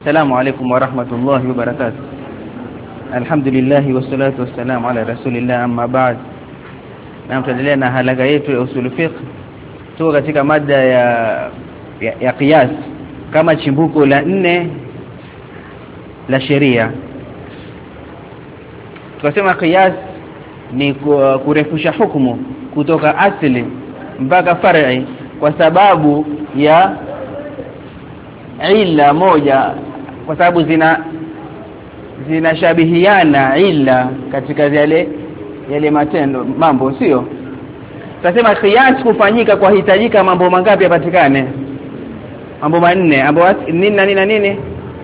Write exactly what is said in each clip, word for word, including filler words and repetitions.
السلام عليكم ورحمة الله وبركاته. الحمد لله والصلاة والسلام على رسول الله أما بعد. Na mtaendelea na halaka yetu ya usul fiqh. Tuko katika mada ya ya, ya qiyas kama chimbuko la nne la sheria. Tukasema qiyas ni kurefusha hukumu kutoka asili mpaka far'i kwa sababu ya illa moja, kwa sababu zina zinashabihiana illa katika yale yale matendo mambo, sio? Tunasema qiyas kufanyika kwa hitajika mambo mangapi yapatikane? Mambo manne. Ambapo nini na nini na nini?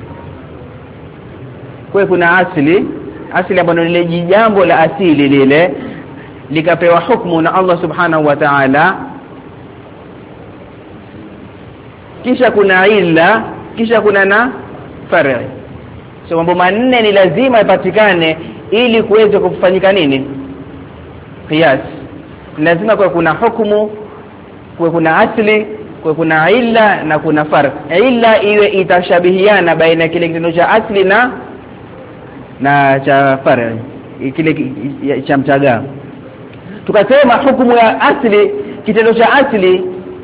Kwa kuna asili, asili ambayo lile jambo la asili lile likapewa hukumu na Allah subhanahu wa ta'ala. Kisha kuna illa, kisha kuna na far'i. So mambo manne ni lazima yapatikane ili kuweze kufanyika nini? Qiyas. Lazima kwa kuna hukumu, kwa kuna asli, kwa kuna illa na kuna farq. Illa iwe itashabihiana baina kile kitendo cha asli na na cha far'i, kile cha mtaga. Tukasema hukumu ya asli, kitendo cha asli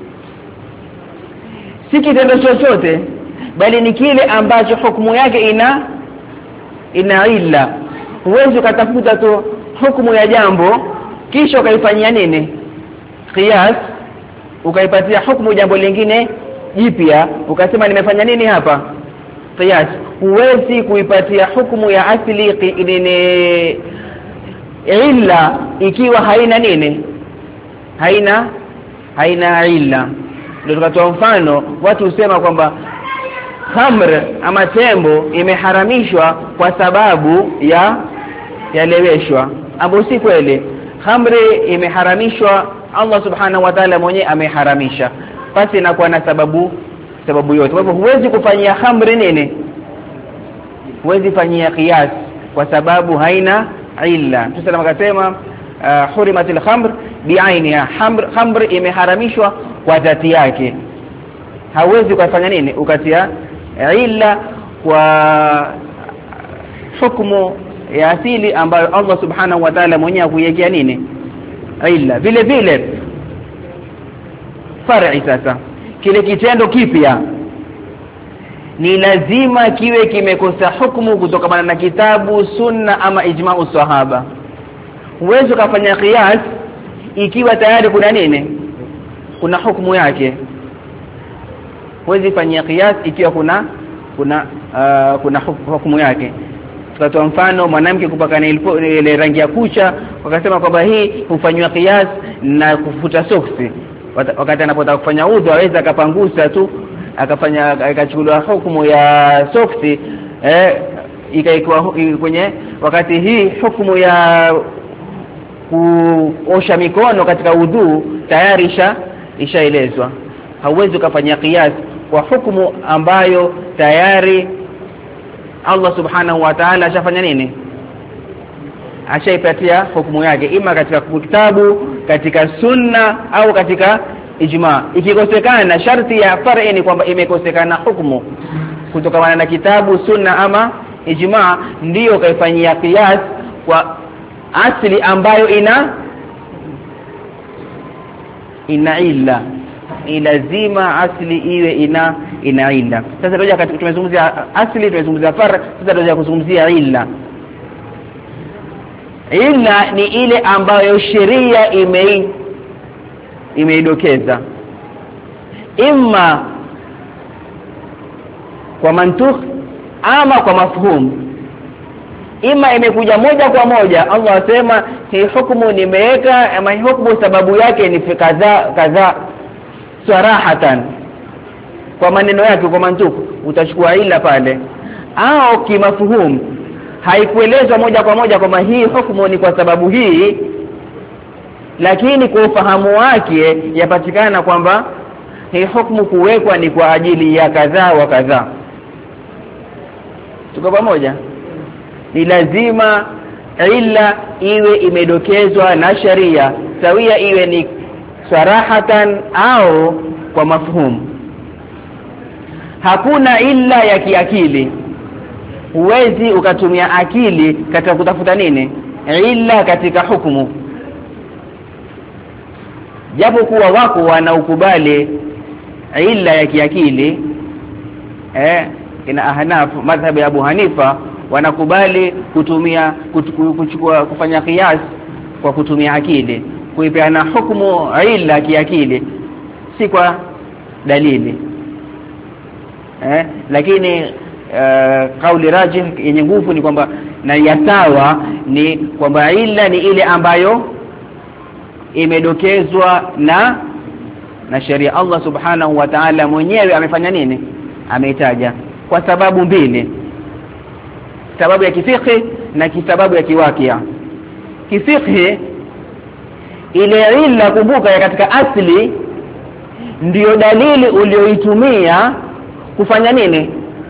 si kitendo chochote bali ni kile ambacho hukumu yake ina ina illa. Huwezi kutafuta tu hukumu ya jambo kisha ukaifanyia nini? Qiyas, ukaipatia hukumu jambo lingine jipya ukasema nimefanya nini hapa? Qiyas. Huwezi kuipatia hukumu ya asili nini illa ikiwa haina nini? Haina haina illa. Ndio tukatoa mfano, watu husema kwamba khamr ama tembo imeharamishwa kwa sababu ya yaleweshwa. Ambapo si kweli. Khamri imeharamishwa, Allah subhanahu wa ta'ala mwenyewe ameharamisha, basi inakuwa na sababu sababu yote. Kwa hivyo huwezi kufanyia khamri nini? Huwezi fanyia qiyas kwa sababu haina illa. Tusema akasema uh, hurimatil khamr bi'ainiha, khamr khamr imeharamishwa kwa dhati yake. Hauwezi kufanya nini? Ukatia illa kwa hukumu ya asili ambayo Allah subhanahu wa ta'ala mwenyewe kuiwekea nini? Illa. Vile vile far'i, sasa kile kitendo kipya ni lazima kiwe kimekosa hukumu kutokana na kitabu, sunna ama ijma'u sahaba. Huwezi kufanya qiyas ikiwa tayari kuna nini? Kuna hukumu yake. Huwezi fanyia qiyas ikiwa kuna kuna uh, kuna hukumu yake. Tukatoa mfano mwanamke kupakana ile rangi ya kucha, wakasema kwamba hii hufanywa qiyas na kufuta soksi. Wakati anapotaka kufanya udhu aweza akapangusa tu akafanya akachukuliwa hukumu ya soksi, eh ikaikuwa kwenye wakati hii hukumu ya kuosha mikono katika udhu tayari isha ishaelezwa. Hauwezi kufanya qiyas kwa hukumu ambayo tayari Allah subhanahu wa ta'ala ashafanya nini? Ashaipatia hukumu yake, ima katika kitabu, katika sunna au katika ijma. Ikikosekana sharti ya far'i ni kwamba imekosekana hukumu kutokana na kitabu, sunna ama ijma, ndiyo kaifanyia qiyas kwa asili ambayo ina ina illa. Ni lazima asili iwe ina ina illa. Sasa ndio wakati tumezungumzia asili, tumezungumzia farq, sasa ndio kuzungumzia illa. Illa ni ile ambayo sheria ime imeidokeza, imma kwa mantukh ama kwa mafhum. Ima imekuja moja kwa moja, Allah asema hii hukumu nimeweka, ama hii hukumu sababu yake ni kadha kadha sarahatan, kwa maneno yake, kwa mantuku utachukua ila pale. Au kimafhum, haikuelezwa moja kwa moja kwamba hii hukumu ni kwa sababu hii, lakini kwa ufahamu wake yapatikana kwamba hii hukumu kuwekwa ni kwa ajili ya kadha wa kadha. Tuko pamoja? Ni lazima illa iwe imedokezwa na sharia, sawia iwe ni sarahatan au kwa mafhum. hakuna illa ya kiakili. Huwezi ukatumia akili katika kutafuta nini illa katika hukumu, japo kuwa wako wanaukubali illa ya kiakili. eh ina Ahnaf, madhhabu ya Abu Hanifa, wanakubali kutumia kuchukua kufanya qiyas kwa kutumia akili, kuipeana hukumu illa kiakili, si kwa dalili. eh lakini uh, kauli rajih yenye nguvu ni kwamba na ya sawa ni kwamba illa ni ile ambayo imedokezwa na na sheria. Allah subhanahu wa ta'ala mwenyewe amefanya nini? Ameitaja kwa sababu mbili, sababu ya kifikhi na kisababu ya kiwakia. Kifikhi, ile illa kumbuka ya katika asli ndiyo dalili ulioitumia kufanya nini?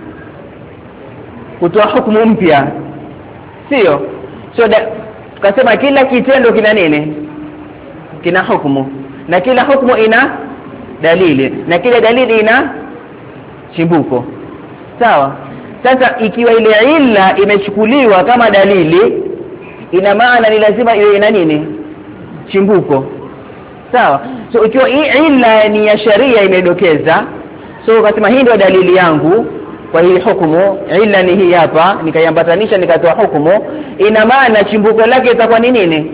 Kutoa hukumu mpya, sio? So tukasema kila kitendo kina nini? Kina hukumu, na kila hukumu ina dalili, na kila dalili ina chimbuko, sawa? Sasa ikiwa ile illa imechukuliwa kama dalili, ina maana ni lazima iwe ina nini? Chimbuko, sawa? So ikiwa hii illa ni ya sharia imedokeza, so ukasema hii ndio dalili yangu kwa hii hukumu, illa ni hii hapa, nikaiambatanisha nikatoa hukumu, ina maana chimbuko lake itakuwa ni nini?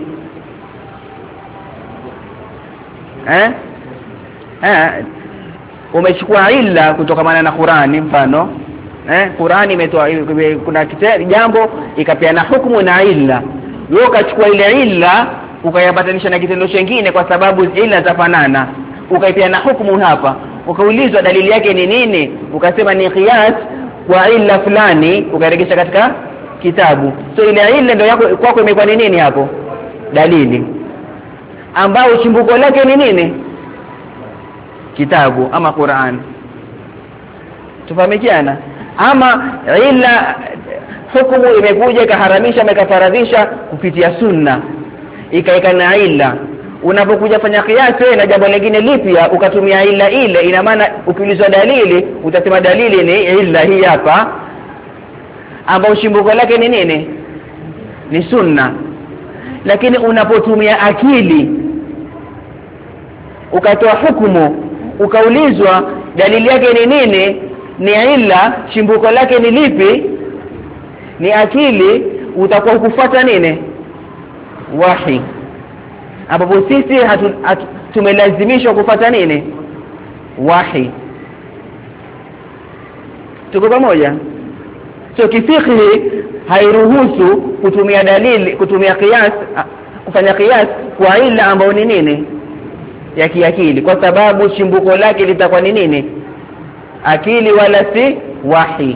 eh eh umechukua illa kutokamana na Qur'ani, mfano eh Qur'ani imetoa kuna kitendo jambo ikapeana hukumu na illa, wewe ukachukua ile illa ukayambatanisha na kitendo kingine kwa sababu illa zafanana, ukaipeana hukumu hapa, ukaulizwa dalili yake ni nini, ukasema ni qiyas kwa illa fulani, ukarejesha katika kitabu. So ile illa ndio yako kwako imekuwa ni nini hapo? Dalili ambao chimbuko lake ni nini? Kitabu ama Qur'an. Tufahamikiana? Ama illa hukumu imekuja ikaharamisha imekafaradhisha kupitia sunna, ikaika na illa. Unapokuja fanya kiasi wewe na jambo lingine lipya ukatumia illa ile, ina maana ukiulizwa dalili utasema dalili ni illa hii hapa, ambao chimbuko lake ni nini? Ni sunna. Lakini unapotumia akili ukatoa hukumu, ukaulizwa dalili yake ni nini, ni illa, chimbuko lake ni lipi, ni akili, utakuwa kufuata nini? Wahi. Ambapo sisi hatu, hatu, tumelazimishwa kufuata nini? Wahi. Tuko pamoja? So kifikhi hairuhusu kutumia dalili, kutumia qiyas, kufanya qiyas kwa illa ambayo ni nini? Ya kiakili, kwa sababu chimbuko lake litakuwa ni nini? Akili wala si wahi.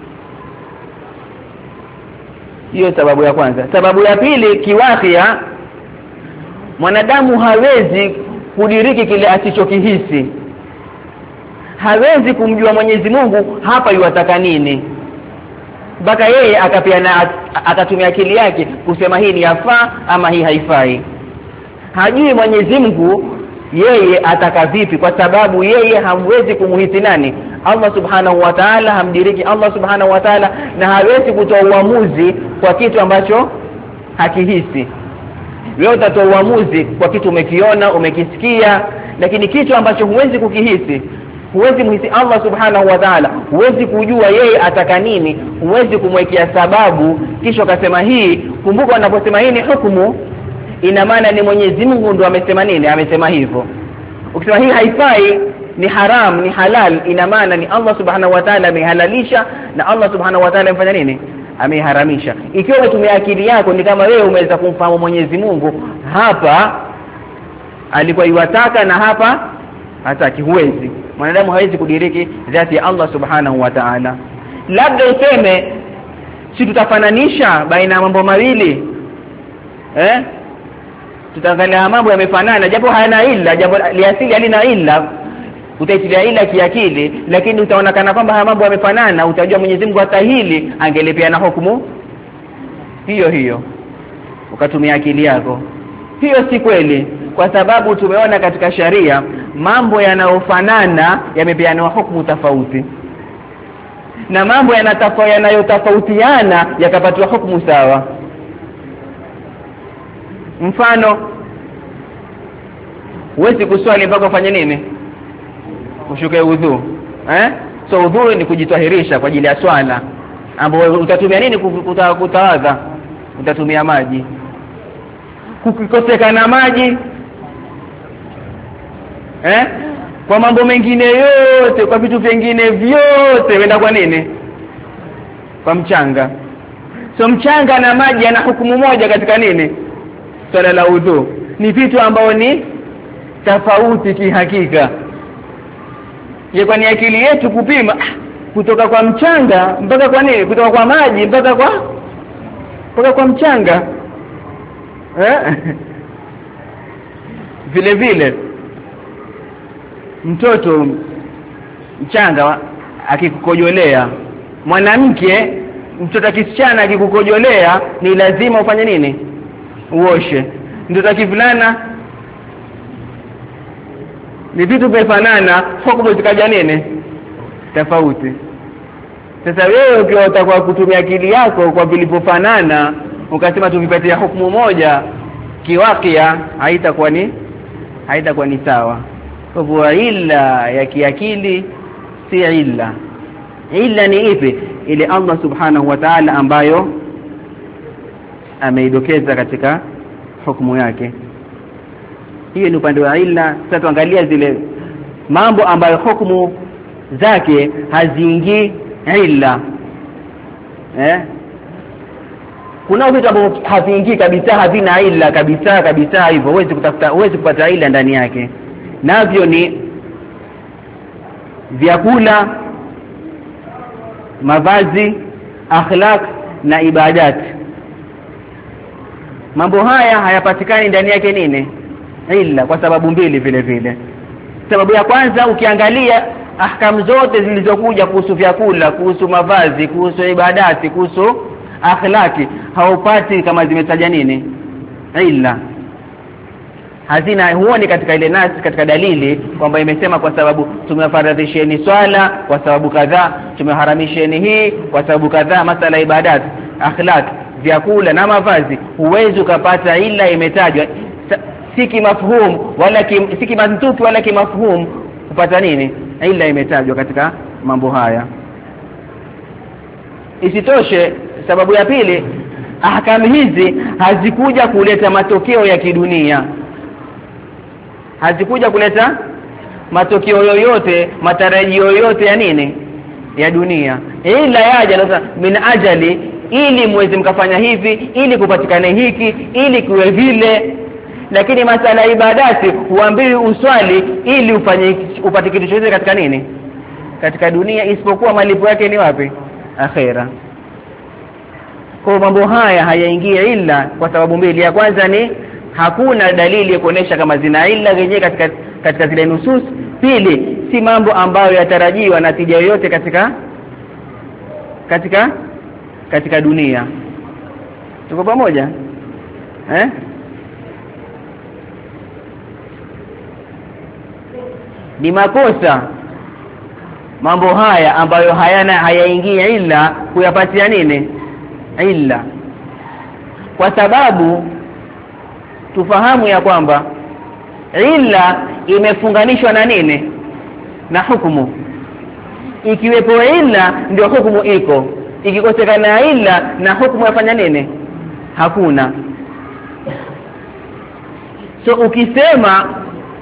Hiyo sababu ya kwanza. Sababu ya pili, kiwakia, mwanadamu hawezi kudiriki kile asichokihisi. Hawezi kumjua Mwenyezi Mungu hapa yuataka nini, mpaka yeye akapiana akatumia akili yake kusema hii ni yafaa ama hii haifai. Hajui Mwenyezi Mungu yeye ataka vipi, kwa sababu yeye hamwezi kumuhisi nani? Allah subhanahu wa ta'ala. Hamdiriki Allah subhanahu wa ta'ala, na hawezi kutoa uamuzi kwa kitu ambacho hakihisi. Wewe utatoa uamuzi kwa kitu umekiona, umekisikia, lakini kitu ambacho huwezi kukihisi, huwezi muhisi Allah subhanahu wa ta'ala, huwezi kujua yeye ataka nini, huwezi kumwekea sababu kisha akasema hii. Kumbuka unaposema hii ni hukumu, ina maana ni Mwenyezi Mungu ndo amesema nini? Amesema hivyo. Ukisema hii haifai, ni haram, ni halal, ina maana ni Allah subhanahu wa ta'ala amehalalisha na Allah subhanahu wa ta'ala amefanya nini? Ameharamisha. Ikiwa umetumia akili yako, ni kama wewe umeweza kumfahamu Mwenyezi Mungu hapa alikuwa yuwataka na hapa hataki. Huwezi, mwanadamu hawezi kudiriki dhati ya Allah subhanahu wa ta'ala. Labda useme si tutafananisha baina ya mambo mawili, eh tutaangalia mambo yamefanana japo hayana illa, japo liasili halina illa, utaitilia illa kiakili, lakini utaonekana kwamba haya mambo yamefanana, utajua Mwenyezi Mungu hata hili angelepea na hukumu hiyo hiyo, ukatumia akili yako. Hiyo si kweli, kwa sababu tumeona katika sharia mambo yanayofanana yamepeana hukumu tofauti. na mambo yanatafauti yanayotofautiana yakapatiwa hukumu sawa. Mfano, huwezi kuswali mpaka ufanye nini? Ushuke udhu. Eh? So udhu ni kujitahirisha kwa ajili ya swala. Ambapo utatumia nini kutawadha? Utatumia maji. Kukikosekana maji, eh? Kwa mambo mengine yote, kwa vitu vingine vyote wenda kwa nini? Kwa mchanga. So mchanga na maji yana hukumu moja katika nini? Swala la udhu. Ni vitu ambao ni tofauti kihakika. Je, kwa ni akili yetu kupima kutoka kwa mchanga mpaka kwa nini? Kutoka kwa maji mpaka kwa mpaka kwa mchanga. Eh? Vile vile mtoto mchanga akikukojolea, mwanamke mtoto kisichana akikukojolea ni lazima ufanye nini? Uoshe. Mtoto kivulana ni vitu vifanana, hukumu zikaja nini? Tofauti. Sasa wewe ukiwa utakuwa kutumia akili yako kwa vilipofanana ukasema tuvipatia hukumu moja, kiwakia haitakuwa ni haitakuwa ni sawa. Kwa hivyo illa ya kiakili si illa. Illa ni ipi? Ile Allah subhanahu wa ta'ala ambayo ameidokeza katika hukumu yake. Hiyo ni upande wa illa. Sasa tuangalia zile mambo ambayo hukumu zake haziingii illa. Eh? Kuna vitu ambavyo haviingii kabisa, havina illa kabisa kabisa, hivyo huwezi kutafuta huwezi kupata illa ndani yake. Navyo ni vyakula, mavazi, akhlaq na ibadat. Mambo haya hayapatikani ndani yake nini? Illa, kwa sababu mbili vile vile. Sababu ya kwanza, ukiangalia ahkam zote zilizokuja kuhusu vyakula, kuhusu mavazi, kuhusu ibadati, kuhusu akhlaki, haupati kama zimetaja nini? Illa. Hazina huoni katika ile nasi, katika dalili kwamba imesema kwa sababu tumefaradhisheni swala kwa sababu kadhaa, tumeharamisheni hii kwa sababu kadhaa. Masala ibadat, akhlaq, vyakula na mavazi, huwezi ukapata illa imetajwa. Si kimafhum wala kim, si kimantuki wala kimafhum kupata nini? Illa imetajwa katika mambo haya. Isitoshe, sababu ya pili, ahkamu hizi hazikuja kuleta matokeo ya kidunia. Hazikuja kuleta matokeo yoyote, matarajio yoyote ya nini? Ya dunia. Ila yaja sasa min ajali, ili muweze mkafanya hivi, ili kupatikane hiki, ili kuwe vile. Lakini masala ibadati huambiwi uswali ili ufanye upate kitu chochote katika nini? Katika dunia, isipokuwa malipo yake ni wapi? Akhera. Kwa mambo haya hayaingia illa kwa sababu mbili. Ya kwanza ni hakuna dalili ya kuonesha kama zina illa yenyewe katika katika zile nusus. Pili, si mambo ambayo yatarajiwa na tija yoyote katika katika katika dunia. Tuko pamoja? Eh? Ni makosa mambo haya ambayo hayana hayaingia illa kuyapatia nini? Illa. Kwa sababu tufahamu ya kwamba illa imefunganishwa na nini? Na hukumu. Ikiwepo illa ndio hukumu iko. Ikikosekana illa na hukumu yafanya nini? Hakuna. So ukisema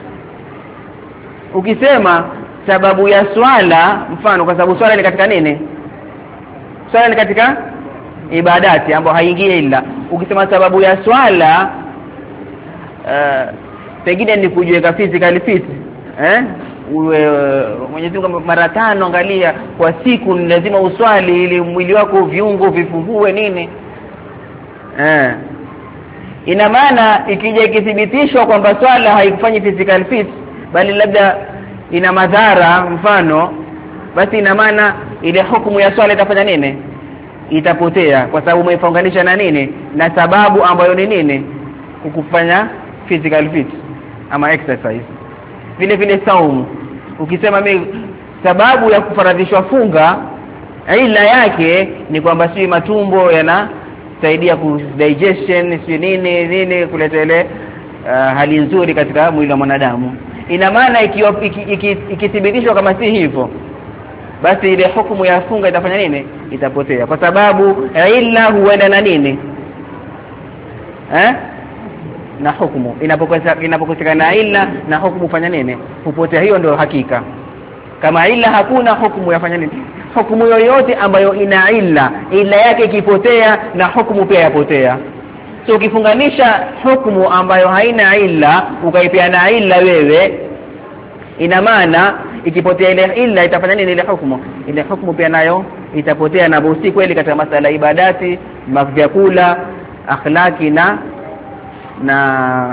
ukisema sababu ya swala, mfano kwa sababu swala ni katika nini? Swala ni katika ibadati ambayo haingii illa. Ukisema sababu ya swala uh, pengine ni kujiweka physically fit, eh? Uwe uh, Mwenyezi Mungu mara tano angalia kwa siku ni lazima uswali ili mwili wako viungo vifungue nini? Eh. Ina maana ikija ikithibitishwa kwamba swala haikufanyi physical fit bali labda ina madhara mfano, basi ina maana ile hukumu ya swala itafanya nini? Itapotea, kwa sababu umeifunganisha na nini? Na sababu ambayo ni nini? Kukufanya physical fit ama exercise. Vile vile saumu, ukisema mimi sababu ya kufaradhishwa funga ila yake ni kwamba si matumbo yanasaidia ku digestion si nini nini kuleta ile uh, hali nzuri katika mwili wa mwanadamu. Ina maana ikithibitishwa iki, iki, iki kama si hivyo, basi ile hukumu ya funga itafanya nini? Itapotea, kwa sababu ila huenda na nini eh na hukumu. Inapokosekana inapokosekana ila na hukumu fanya nini? Hupotea. Hiyo ndio hakika. Kama ila hakuna hukumu yafanya nini? Hukumu yoyote ambayo ina ila ila yake ikipotea na hukumu pia yapotea. So ukifunganisha hukumu ambayo haina ila ukaipia na ila wewe, ina maana ikipotea ile ila itafanya nini? Ile hukumu ile hukumu pia nayo itapotea. Na bosi kweli katika masala ibadati, vyakula, akhlaki na na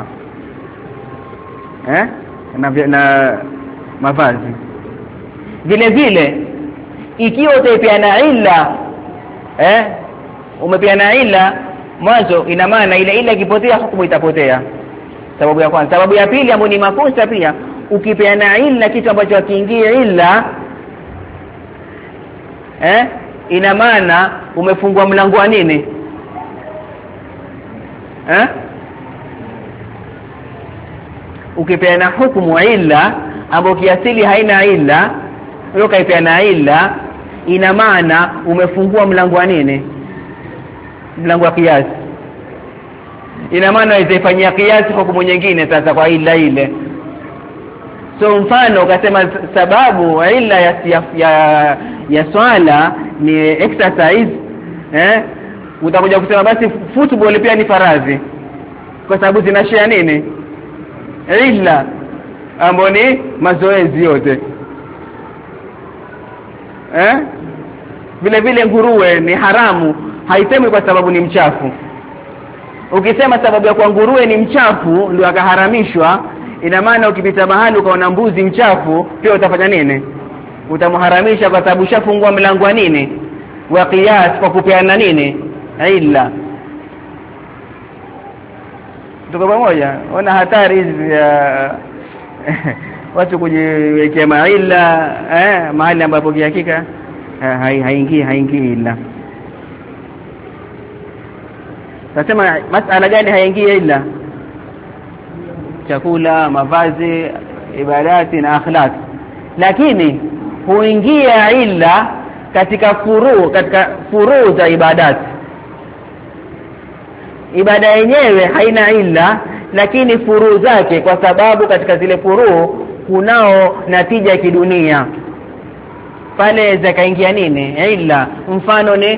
eh na, na mavazi vile vile. Ikiwa utapeana ila eh umepeana ila mwanzo, ina maana ile ila ikipotea hukumu itapotea. Sababu ya kwanza. Sababu ya pili ambayo ni makosa pia, ukipeana ila kitu ambacho kiingie ila eh ina maana umefungua mlango wa nini eh ukipeana hukumu ila ambayo kiasili haina ila, wewe kaipeana ila, ina maana umefungua mlango wa nini? Mlango wa kiasi. Ina maana itaifanyia kiasi hukumu nyingine sasa kwa ila ile. So mfano ukasema sababu ila ya ya, ya, ya swala ni exercise eh utakuja kusema basi football pia ni faradhi kwa sababu zinashare nini? Ila ambapo ni mazoezi yote eh vile vile nguruwe ni haramu, haisemwi kwa sababu ni mchafu. Ukisema sababu ya kwa nguruwe ni mchafu ndio akaharamishwa, ina maana ukipita mahali ukaona mbuzi mchafu pia utafanya nini? Utamharamisha kwa sababu ushafungua mlango wa nini? Wa qiyas, kwa kupeana nini? Ila. Tuko pamoja? Ona hatari hizi ya watu kujiwekea maila eh mahali ambapo hakika haingii haingii ila. Nasema masala gani haingii ila? Chakula, mavazi, ibadati na akhlaq. Lakini huingia ila katika furu katika furu za ibadati. Ibada yenyewe haina ila, lakini furu zake, kwa sababu katika zile furu kunao natija ya kidunia, pale zakaingia nini? Ila. Mfano ni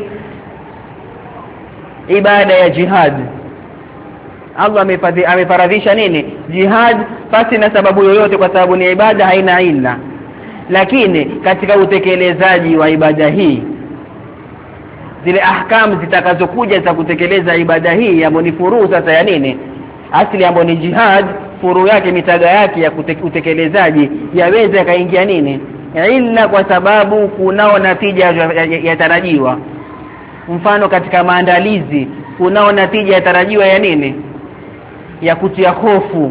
ibada ya jihad. Allah amefaradhisha nini? Jihad pasi na sababu yoyote, kwa sababu ni ibada haina ila. Lakini katika utekelezaji wa ibada hii, zile ahkam zitakazokuja za kutekeleza ibada hii ambayo ni furu sasa ya nini? Asili ambayo ni jihad, furu yake, mitaga yake ya utekelezaji yaweza kaingia nini? Ila, kwa sababu kunao natija yatarajiwa. Mfano katika maandalizi kunao natija yatarajiwa ya nini? Ya kutia hofu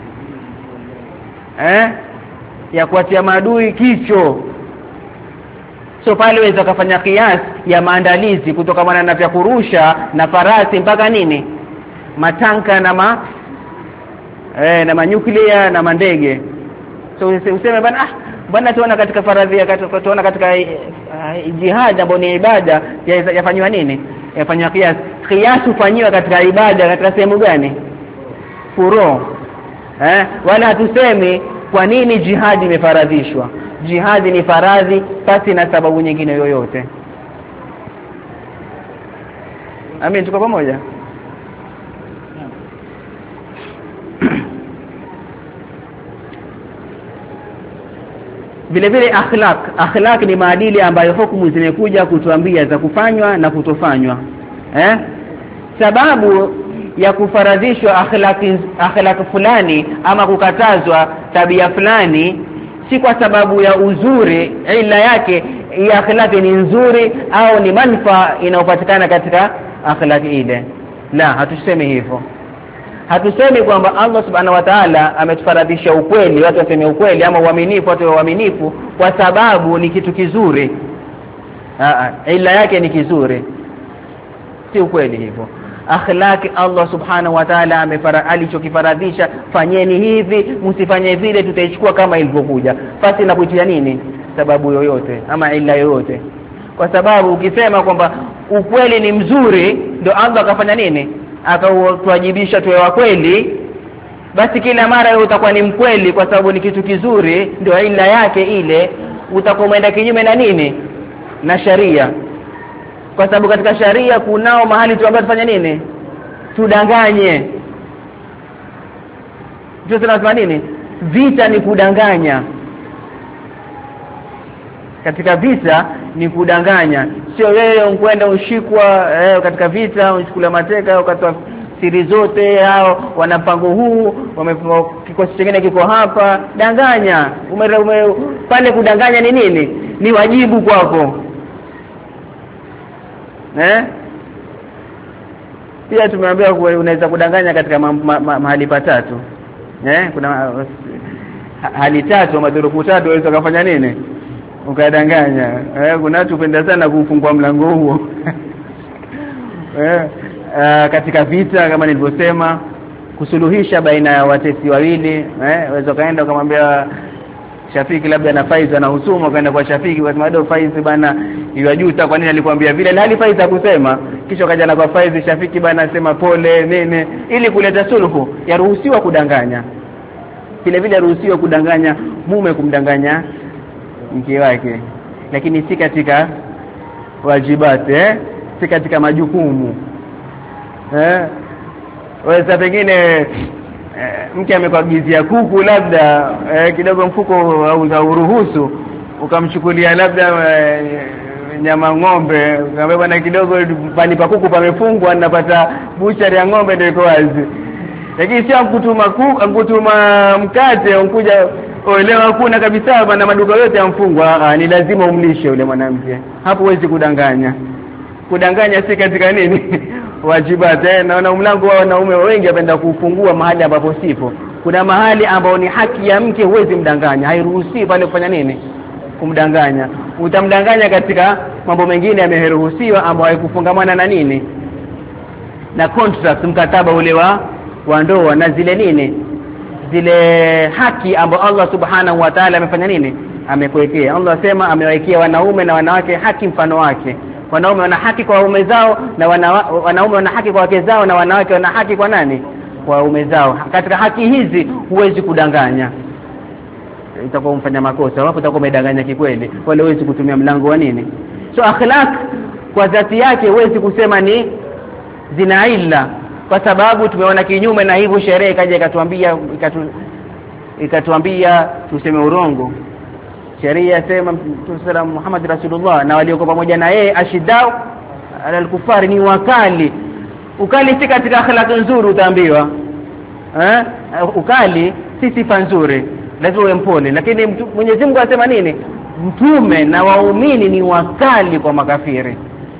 eh ya kuatia maadui kicho. So pale waweza kufanya kiasi ya maandalizi kutoka na vya kurusha na farasi mpaka nini? Matanka na ma eh na manyuklia na mandege. So useme bana, ah bana tuona katika faradhi, katika tuona katika uh, jihad ambayo ni ibada yafanywa nini? Yafanywa kiasi. Kiasi ufanywa katika ibada katika sehemu gani? Furu. Eh wala hatusemi kwa nini jihad imefaradhishwa. Jihad ni faradhi pasi na sababu nyingine yoyote. Amin, tuko pamoja? Vile vile akhlaq. Akhlaq ni maadili ambayo hukumu zimekuja kutuambia za kufanywa na kutofanywa. Eh? Sababu ya kufaradhishwa akhlaq akhlaq fulani ama kukatazwa tabia fulani si kwa sababu ya uzuri, ila yake ya akhlaq ni nzuri au ni manufaa inayopatikana katika akhlaq ile. La, hatusemi hivyo. Hatusemi kwamba Allah subhanahu wa ta'ala ametufaradhisha ukweli, watu waseme ukweli, ama uaminifu, watu waaminifu kwa sababu ni kitu kizuri. a ila yake ni kizuri, si ukweli hivyo. Akhlaki Allah subhanahu wa ta'ala amefara alichokifaradhisha, fanyeni hivi msifanye vile, tutaichukua kama ilivyokuja, basi na kuitia nini sababu yoyote ama ila yoyote. Kwa sababu ukisema kwamba ukweli ni mzuri ndio Allah akafanya nini akauwajibisha tuwe wa kweli, basi kila mara wewe utakuwa ni mkweli kwa sababu ni kitu kizuri, ndio ila yake ile, utakomaenda kinyume na nini na sharia. Kwa sababu katika sharia kunao mahali tu ambapo tufanye nini tudanganye. Ndio tunasema nini vita ni kudanganya. Katika vita ni kudanganya, sio wewe unkwenda ushikwa eh, katika vita unachukua mateka ukatoa siri zote, hao wanapango huu kikosi kingine kiko hapa, danganya. Ume, ume pale kudanganya ni nini ni wajibu kwako. Eh pia tumeambiwa unaweza kudanganya katika ma, ma, ma, mahali patatu. Eh kuna hali tatu madhuruku tatu unaweza kufanya nini ukadanganya. Eh kuna watu penda sana kufungua mlango huo. eh uh, katika vita kama nilivyosema, kusuluhisha baina ya watesi wawili, eh unaweza kaenda ukamwambia Shafiki labda na Faiz ana husuma, kaenda kwa Shafiki kwa sababu Faiz bana yajuta kwa nini alikwambia vile, hali Faiz hakusema, kisha kaja na kwa Faiz Shafiki bana sema pole nene, ili kuleta suluhu. Yaruhusiwa kudanganya, vile vile yaruhusiwa kudanganya mume kumdanganya mke wake, lakini si katika wajibati, eh si katika majukumu. eh wewe pengine eh, mke amekuagizia kuku labda eh, kidogo mfuko au uruhusu ukamchukulia labda eh, nyama ng'ombe, ukamwambia bwana kidogo pali pa kuku pamefungwa ninapata buchari ya ng'ombe ndio iko wazi. Lakini sio kutuma kuku kutuma mkate unkuja olewa hakuna kabisa bwana, maduka yote yamfungwa. Ni lazima umlishe yule mwanamke, hapo huwezi kudanganya. Kudanganya si katika nini wajibati. eh naona mlango wa wanaume wengi wapenda kufungua mahali ambapo sipo. Kuna mahali ambao ni haki ya mke, huwezi mdanganya, hairuhusi pale kufanya nini kumdanganya. Utamdanganya katika mambo mengine yameruhusiwa ambao haikufungamana na nini na contract, mkataba ule wa wa ndoa na zile nini zile haki ambazo Allah subhanahu wa ta'ala amefanya nini amekuwekea. Allah sema amewekea wanaume na wanawake haki mfano wake. Wanaume wana haki kwa waume zao na wana, wanaume wana haki kwa wake zao, na wanawake wana haki kwa nani kwa waume zao. Katika haki hizi huwezi kudanganya, itakuwa umfanya makosa, wapo utakuwa umedanganya kikweli, wala huwezi kutumia mlango wa nini. So akhlaq kwa dhati yake huwezi kusema ni zina illa, kwa sababu tumeona kinyume na hivyo sheria ikaja ikatuambia ikatu, ikatuambia tuseme urongo. Sheria sema tusala Muhammad Rasulullah na walio pamoja na yeye ashidau al-kufari ni wakali. Ukali si katika akhlaq nzuri utaambiwa. Eh ukali si sifa nzuri, lazima uwe mpole. Lakini Mwenyezi Mungu anasema nini? Mtume na waumini ni wakali kwa makafiri,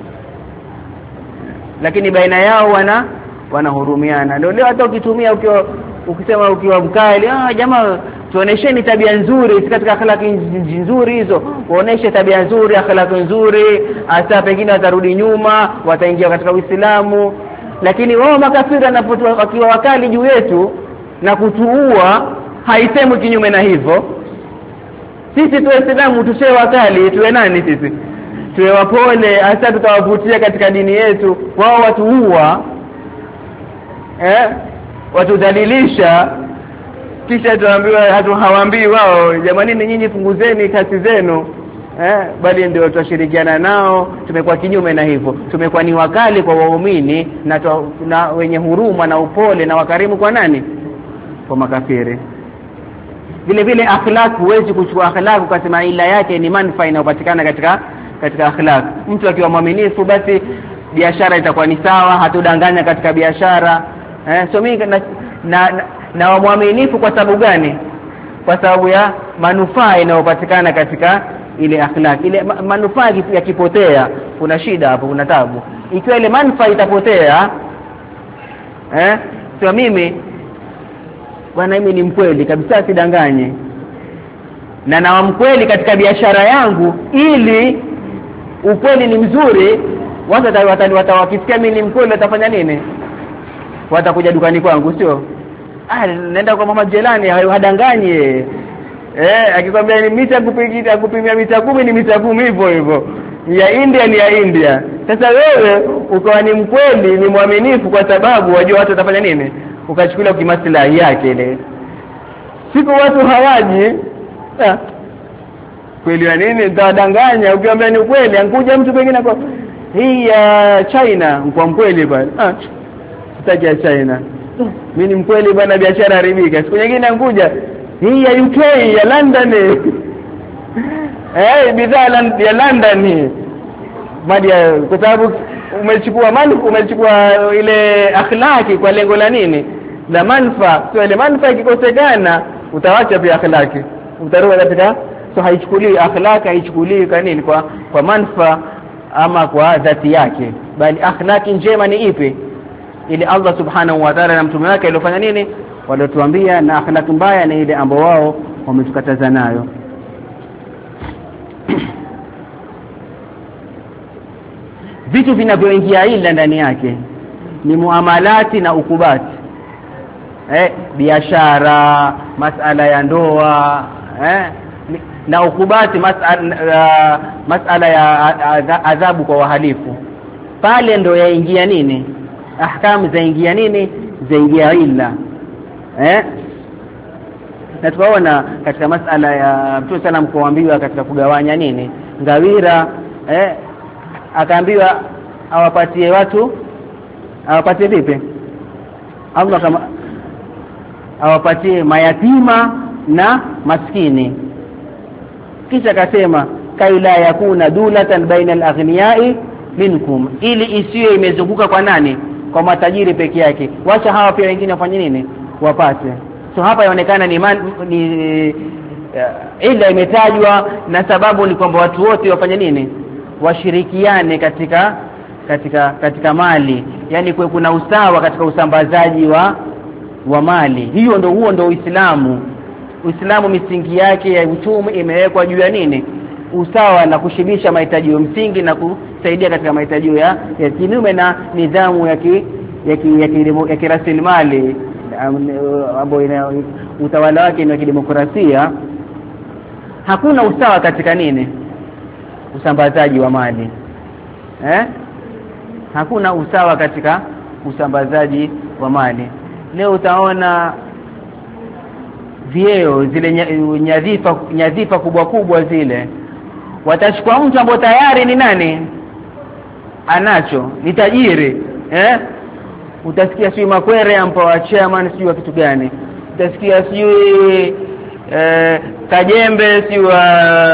lakini baina yao wana wanahurumiana. Ndio leo hata ukitumia ukiwa ukisema ukiwa mkali, ah jamaa tuonesheni tabia nzuri, si katika akhlaq nzuri hizo, waoneshe tabia nzuri, akhlaq nzuri, hata pengine watarudi nyuma, wataingia katika Uislamu. Lakini wao makafiri wanapotoa wakiwa wakali juu yetu na kutuua, haisemi kinyume na hivyo. Sisi tu Waislamu tusiwe wakali, tuwe nani sisi? Tuwe wapole, hasa tutawavutia katika dini yetu. Wao watuua, eh watudhalilisha, kisha tuambiwa hatu hawaambii wao jamani nyinyi punguzeni kasi zenu, eh bali ndio tutashirikiana nao. Tumekuwa kinyume na hivyo, tumekuwa ni wakali kwa waumini na, na wenye huruma na upole na wakarimu kwa nani kwa makafiri. Vile vile akhlaq, huwezi kuchukua akhlaq ukasema ila yake ni manufaa inayopatikana katika katika akhlaq. Mtu akiwa mwaminifu basi biashara itakuwa ni sawa, hatudanganya katika biashara. Eh so mimi na, na, na, na mwaminifu kwa sababu gani? Kwa sababu ya manufaa inayopatikana katika ile akhlaq. Ile manufaa yakipotea kuna shida hapo, kuna tabu. Ikiwa ile manufaa itapotea, eh so mimi bwana mimi ni mkweli kabisa, sidanganye, na na mkweli katika biashara yangu ili ukweli ni mzuri, watu watani watawakisikia mimi ni mkweli watafanya nini? Watakuja dukani kwangu, sio? Ah, nenda kwa Mama Jelani hadanganye. Eh, akikwambia ni mita kupigia kupimia mita kumi ni mita kumi hivyo hivyo. Ya India ni ya India. Sasa wewe ukawa ni mkweli, ni mwaminifu kwa sababu wajua watu watafanya nini? Ukachukulia kimaslahi yake ile. Siku watu hawaji, ah, kweli ya nini utadanganya? Ukiambia ni kweli, ankuja mtu pengine kwa hii ya China, kwa mkweli bwana. Ah, sitaki ya China. Mimi ni mkweli bwana, biashara haribika. Siku nyingine ankuja hii ya U K, ya London. Eh, bidhaa ya London hii. Madia, kwa sababu umechukua mali, umechukua ile akhlaki kwa lengo la nini? La manufaa. So ile manufaa ikikosekana, utawacha pia akhlaki. Utarudi katika, so haichukuliwi akhlaki, haichukuliwi kwa nini? Kwa kwa manufaa ama kwa dhati yake. Bali akhlaki njema ni ipi? Ile Allah Subhanahu wa Ta'ala na mtume wake aliyofanya nini? Waliotuambia, na akhlaki mbaya ni ile ambao wao wametukataza nayo. Vitu vinavyoingia ila ndani yake ni muamalati na ukubati. Eh, biashara, masala ya ndoa, eh, na ukubati masala, uh, masala ya adhabu kwa wahalifu. Pale ndo yaingia nini? Ahkamu zaingia nini? Zaingia ila. Eh? Na tukaona katika masala ya Mtume sana mkoambiwa katika kugawanya nini? Ngawira, eh, akaambiwa awapatie watu, awapatie vipi? Allah kama awapatie mayatima na maskini. Kisha akasema kaila yakuna dulatan baina al-aghniyai minkum, ili isiwe imezunguka kwa nani? Kwa matajiri peke yake. Wacha hawa pia wengine wafanye nini? Wapate. So hapa inaonekana ni, man, ni uh, ila imetajwa na sababu ni kwamba watu wote wafanye nini? Washirikiane katika katika katika mali. Yaani kuwe kuna usawa katika usambazaji wa wa mali. Hiyo ndio huo ndio Uislamu. Uislamu misingi yake ya uchumi imewekwa juu ya nini? Usawa na kushibisha mahitaji ya msingi na kusaidia katika mahitaji ya, ya kinyume na nidhamu ya ki, ya ki, ya ki, ya kirasilimali ambayo utawala wake ni wa kidemokrasia. Hakuna usawa katika nini? Usambazaji wa mali. Eh? Hakuna usawa katika usambazaji wa mali. Leo utaona vyeo zile nyadhifa nyadhifa kubwa kubwa zile watachukua mtu ambaye tayari ni nani? Anacho, ni tajiri. Eh? Utasikia sio Makwere ampa chairman sio wa kitu gani. Utasikia sio eh, Kajembe sio uh,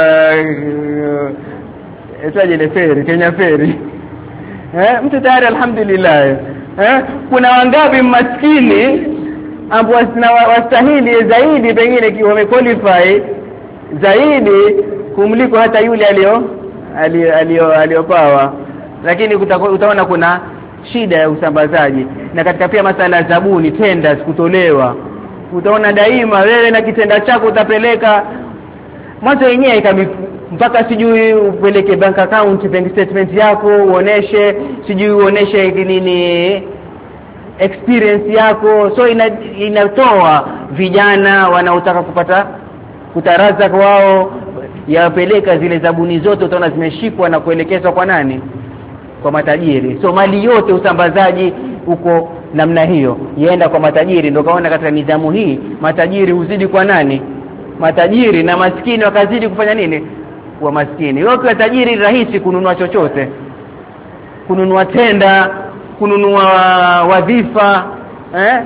etaje ile feri, Kenya Ferry. Eh, mtu tayari alhamdulillah. Eh, kuna wangapi maskini ambao wastahili zaidi pengine kiwa wamequalify zaidi kumliko hata yule alio alio aliopawa, lakini utaona kuna shida ya usambazaji. Na katika pia masala ya zabuni, tenders kutolewa, utaona daima wewe na kitenda chako utapeleka mwanzo yenyewe mpaka sijui upeleke bank account, bank statement yako uoneshe, sijui uoneshe nini experience yako. So ina, inatoa vijana wanaotaka kupata kutaraza kwao yapeleka zile zabuni zote, utaona zimeshikwa na kuelekezwa kwa nani? Kwa matajiri. So mali yote usambazaji uko namna hiyo yaenda kwa matajiri. Ndio kaona katika nidhamu hii matajiri huzidi kwa nani? Matajiri, na maskini wakazidi kufanya nini? Wa maskini. Wewe kwa tajiri rahisi kununua chochote, kununua tenda, kununua wadhifa, eh?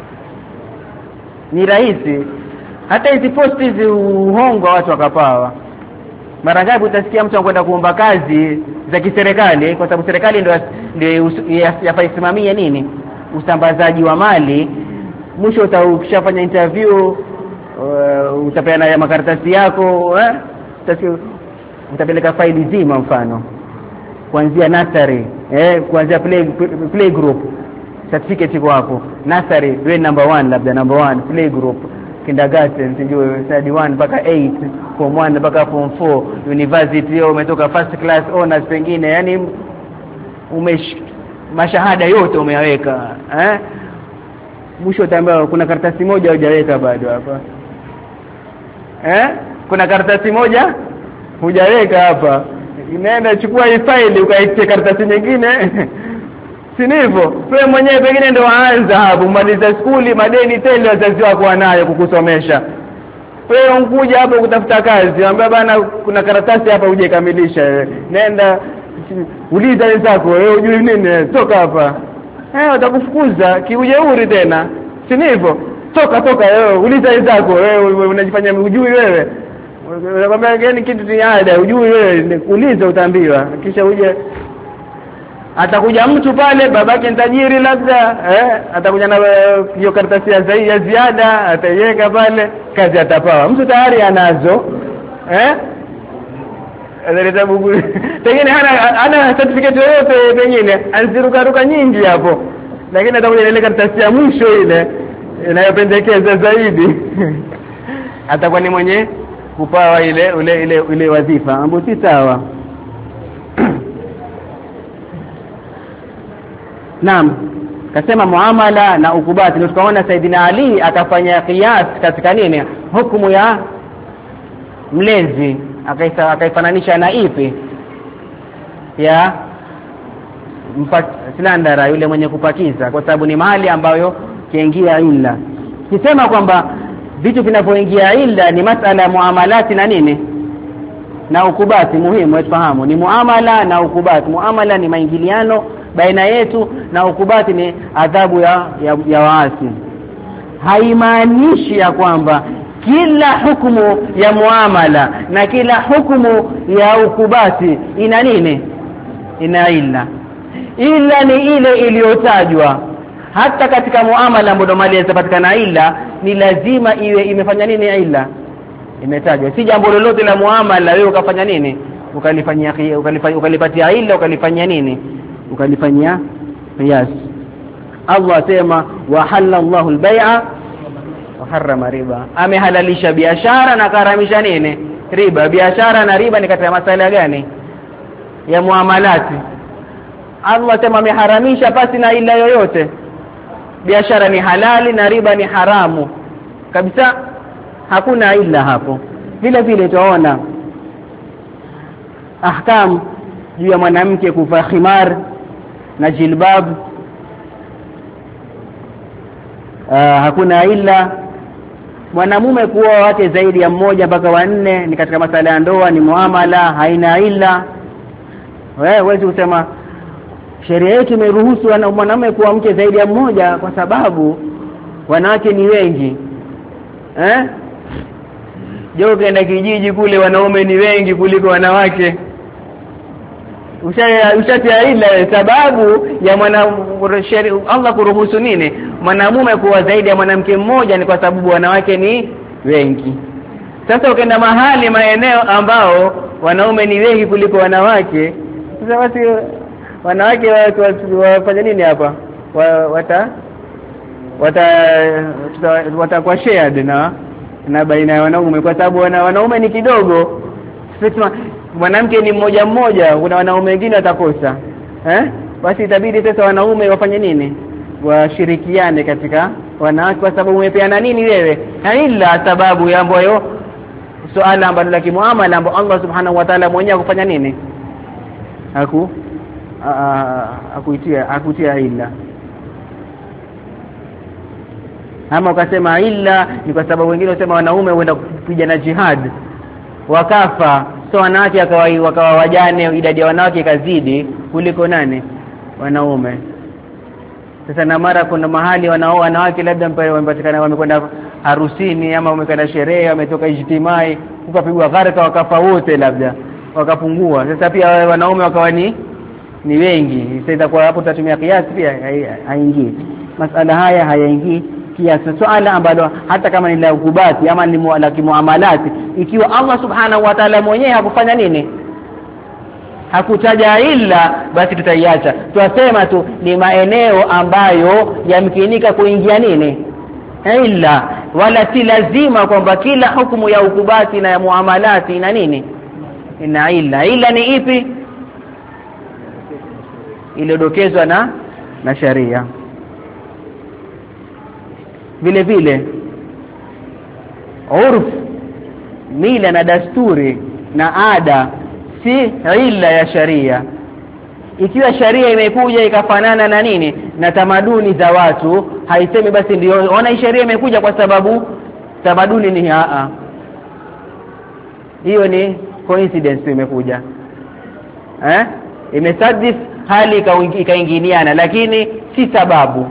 Ni rahisi. Hata hizi posti hizi uhongo watu wakapawa. Mara ngapi utasikia mtu anakwenda kuomba kazi za kiserikali, kwa sababu serikali ndio ndio yafaisimamia nini? Usambazaji wa mali. Mwisho utakishafanya interview uh, utapeana ya makaratasi yako, eh? Utasikia utapeleka faili zima, mfano kuanzia nursery, eh, kuanzia play play group certificate iko hapo. Nursery grade number one, labda number one play group, kindergarten sijui study one mpaka eight, form one mpaka form four, university au umetoka first class honors pengine, yani umesh mashahada yote umeyaweka eh mwisho utaambiwa kuna karatasi moja hujaweka bado hapa eh kuna karatasi moja hujaweka hapa, inaenda chukua hii file ukaitie karatasi nyingine si ndivyo? Wewe mwenyewe pengine ndio waanza hapo umaliza skuli, madeni tele wazazi wako wanayo kukusomesha. Wewe unkuja hapo kutafuta kazi, anambia bana kuna karatasi hapa uje kamilisha, nenda uliza wenzako wewe unajui nini, toka hapa. Eh watakufukuza kiujeuri tena, si ndivyo? Toka toka wewe uliza wenzako wewe unajifanya unajui wewe. Unakwambia gani kitu ni ada, unajui wewe, uliza utaambiwa. Kisha uje atakuja mtu pale babake ni tajiri labda eh atakuja na hiyo karatasi ya zaidi ya ziada ataiweka pale, kazi atapawa mtu tayari anazo eh analeta buku pengine hana hana certificate yoyote, pengine anziruka ruka nyingi hapo, lakini atakuja ile karatasi ya mwisho ile inayopendekeza zaidi atakuwa ni mwenye kupawa ile ile ile, ile wadhifa ambayo si sawa. Naam, kasema muamala na ukubati. Ndio tukaona Saidina Ali akafanya qiyas katika nini hukumu ya mlezi, akaisa akaifananisha na ipi ya mfaslandara yule mwenye kupakiza, kwa sababu ni mahali ambayo kiingia illa. Kisema kwamba vitu vinavyoingia illa ni masala ya muamalati na nini na ukubati. Muhimu ufahamu ni muamala na ukubati. Muamala ni maingiliano baina yetu na ukubati ni adhabu ya ya, ya waasi. Haimaanishi ya kwamba kila hukumu ya muamala na kila hukumu ya ukubati ina nini, ina illa. Illa ni ile iliyotajwa. Hata katika muamala ambapo mali yatapatikana illa, ni lazima iwe imefanya nini illa, imetajwa. Si jambo lolote la muamala wewe ukafanya nini ukalifanyia ukalifanyia ukalipatia illa ukalifanyia nini ukalifanyia qiyas. Allah sema wa halallahu al-bai'a wa harrama riba, amehalalisha biashara na karamisha nini riba. Biashara na riba ni katika masala gani ya muamalati? Allah sema ameharamisha pasi na ila yoyote. Biashara ni halali na riba ni haramu kabisa, hakuna ila hapo. Vile vile tunaona ahkam juu ya mwanamke kuvaa khimar na jilbab, uh, hakuna illa. Mwanamume kuoa wake zaidi ya mmoja mpaka wanne ni katika masala ya ndoa, ni muamala, haina illa. Wewe huwezi kusema sheria yetu imeruhusu mwanamume kuoa mke zaidi ya mmoja kwa sababu wanawake ni wengi. Eh? Jo kaenda kijiji kule wanaume ni wengi kuliko wanawake. Ushaya ushatia ila sababu ya mwana Allah kuruhusu nini mwanamume kuwa zaidi ya mwanamke mmoja ni kwa sababu wanawake ni wengi. Sasa ukienda mahali maeneo ambao wanaume ni wengi kuliko wanawake, sasa basi wanawake wafanya nini hapa? Wata wata watakuwa shared na na baina ya wanaume, kwa sababu wanaume ni kidogo. Sasa mwanamke ni mmoja mmoja, kuna wanaume wengine watakosa eh basi itabidi sasa wanaume wafanye nini, washirikiane katika wanawake, kwa sababu umepeana nini wewe, na ila sababu ya ambayo suala ambalo la kimuamala ambao Allah subhanahu wa ta'ala mwenyewe kufanya nini haku akuitia akutia illa. Ama ukasema illa ni kwa sababu wengine wasema wanaume huenda kupigana jihad wakafa, so wanawake wakawa wakawa wajane, idadi ya wanawake kazidi kuliko nane wanaume. Sasa na mara kuna mahali wanao wanawake labda wamepatikana wamekwenda harusini ama wamekwenda sherehe, wametoka ijtimai, ukapigwa gharika wakafa wote, labda wakapungua. Sasa pia wanaume wakawa ni ni wengi. Sasa kwa hapo tutatumia kiasi pia haingii. Masala haya hayaingii kiasi. Swala ambalo hata kama ni la ukubati ama ni la kimuamalati, ikiwa Allah subhanahu wa ta'ala mwenyewe hakufanya nini, hakutaja illa, basi tutaiacha. Tuasema tu ni maeneo ambayo yamkinika kuingia nini illa, wala si lazima kwamba kila hukumu ya ukubati na ya muamalati ina nini, ina illa. Illa ni ipi? Iliyodokezwa na na sharia. Vile vile urf, mila na dasturi na ada si illa ya sharia. Ikiwa sharia imekuja ikafanana na nini, na tamaduni za watu, haisemi basi ndio ona sharia imekuja kwa sababu tamaduni ni haa. Hiyo ni coincidence imekuja. Eh? Imesadif hali ikaingiliana, lakini si sababu.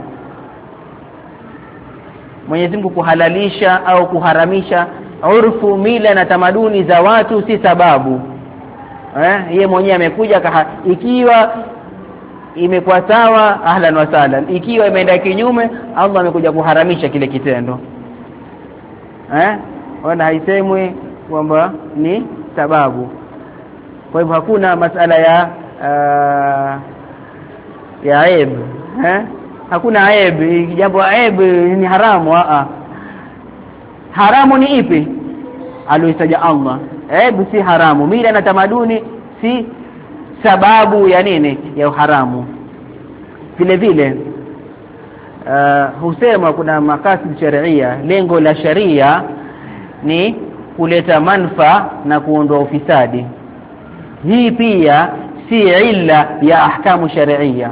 Mwenyezi Mungu kuhalalisha au kuharamisha urfu, mila na tamaduni za watu si sababu. Eh, yeye mwenyewe amekuja kaha, ikiwa imekuwa sawa ahlan wa sahlan, ikiwa imeenda kinyume Allah amekuja kuharamisha kile kitendo. Eh, wala haisemwi kwamba ni sababu. Kwa hivyo hakuna masala ya uh, ya aib, eh, hakuna aib. Jambo aib ni haramu. a haramu ni ipi? Aloitaja Allah. Aib si haramu. Mila na tamaduni si sababu ya nini, ya haramu. Vile vile uh, husema kuna makasid sharia, lengo la sharia ni kuleta manufaa na kuondoa ufisadi. Hii pia si illa ya ahkamu sharia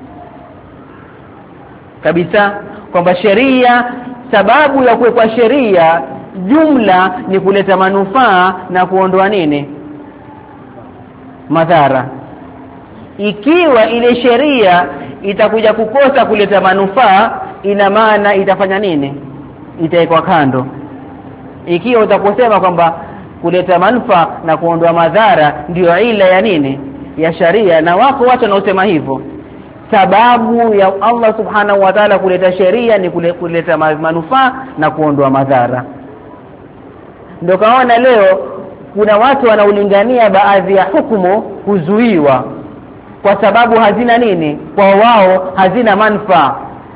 kabisa, kwamba sheria, sababu ya kuwekwa sheria jumla ni kuleta manufaa na kuondoa nini, madhara. Ikiwa ile sheria itakuja kukosa kuleta manufaa, ina maana itafanya nini, itaekwa kando. Ikiwa utaposema kwamba kuleta manufaa na kuondoa madhara ndio ila ya nini, ya sharia, na wako watu wanaosema hivyo, sababu ya Allah subhanahu wa ta'ala kuleta sheria ni kuleta manufaa na kuondoa madhara. Ndio kaona leo kuna watu wanaulingania baadhi ya hukumu kuzuiwa kwa sababu hazina nini, kwa wao hazina manufaa.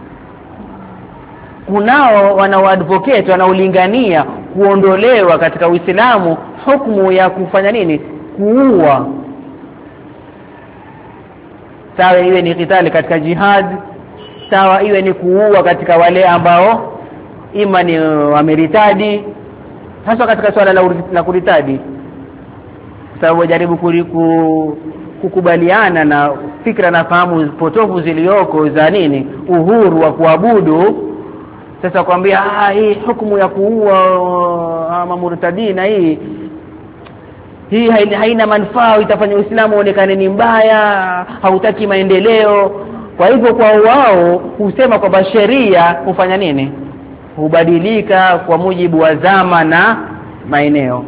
Kunao wanaoadvocate wanaulingania kuondolewa katika Uislamu hukumu ya kufanya nini, kuua. Sawa iwe ni kitali katika jihad, sawa iwe ni kuua katika wale ambao ima ni wameritadi, hasa katika swala la, la kuritadi. Sababu jaribu kuliku kukubaliana na fikra na fahamu potofu zilioko za nini, uhuru wa kuabudu. Sasa kwambia ah, hii hukumu ya kuua ama murtadina hii hii haina manufaa, itafanya Uislamu uonekane ni mbaya, hautaki maendeleo. Kwa hivyo kwa wao husema kwamba sheria hufanya nini, hubadilika kwa mujibu wa zama na maeneo.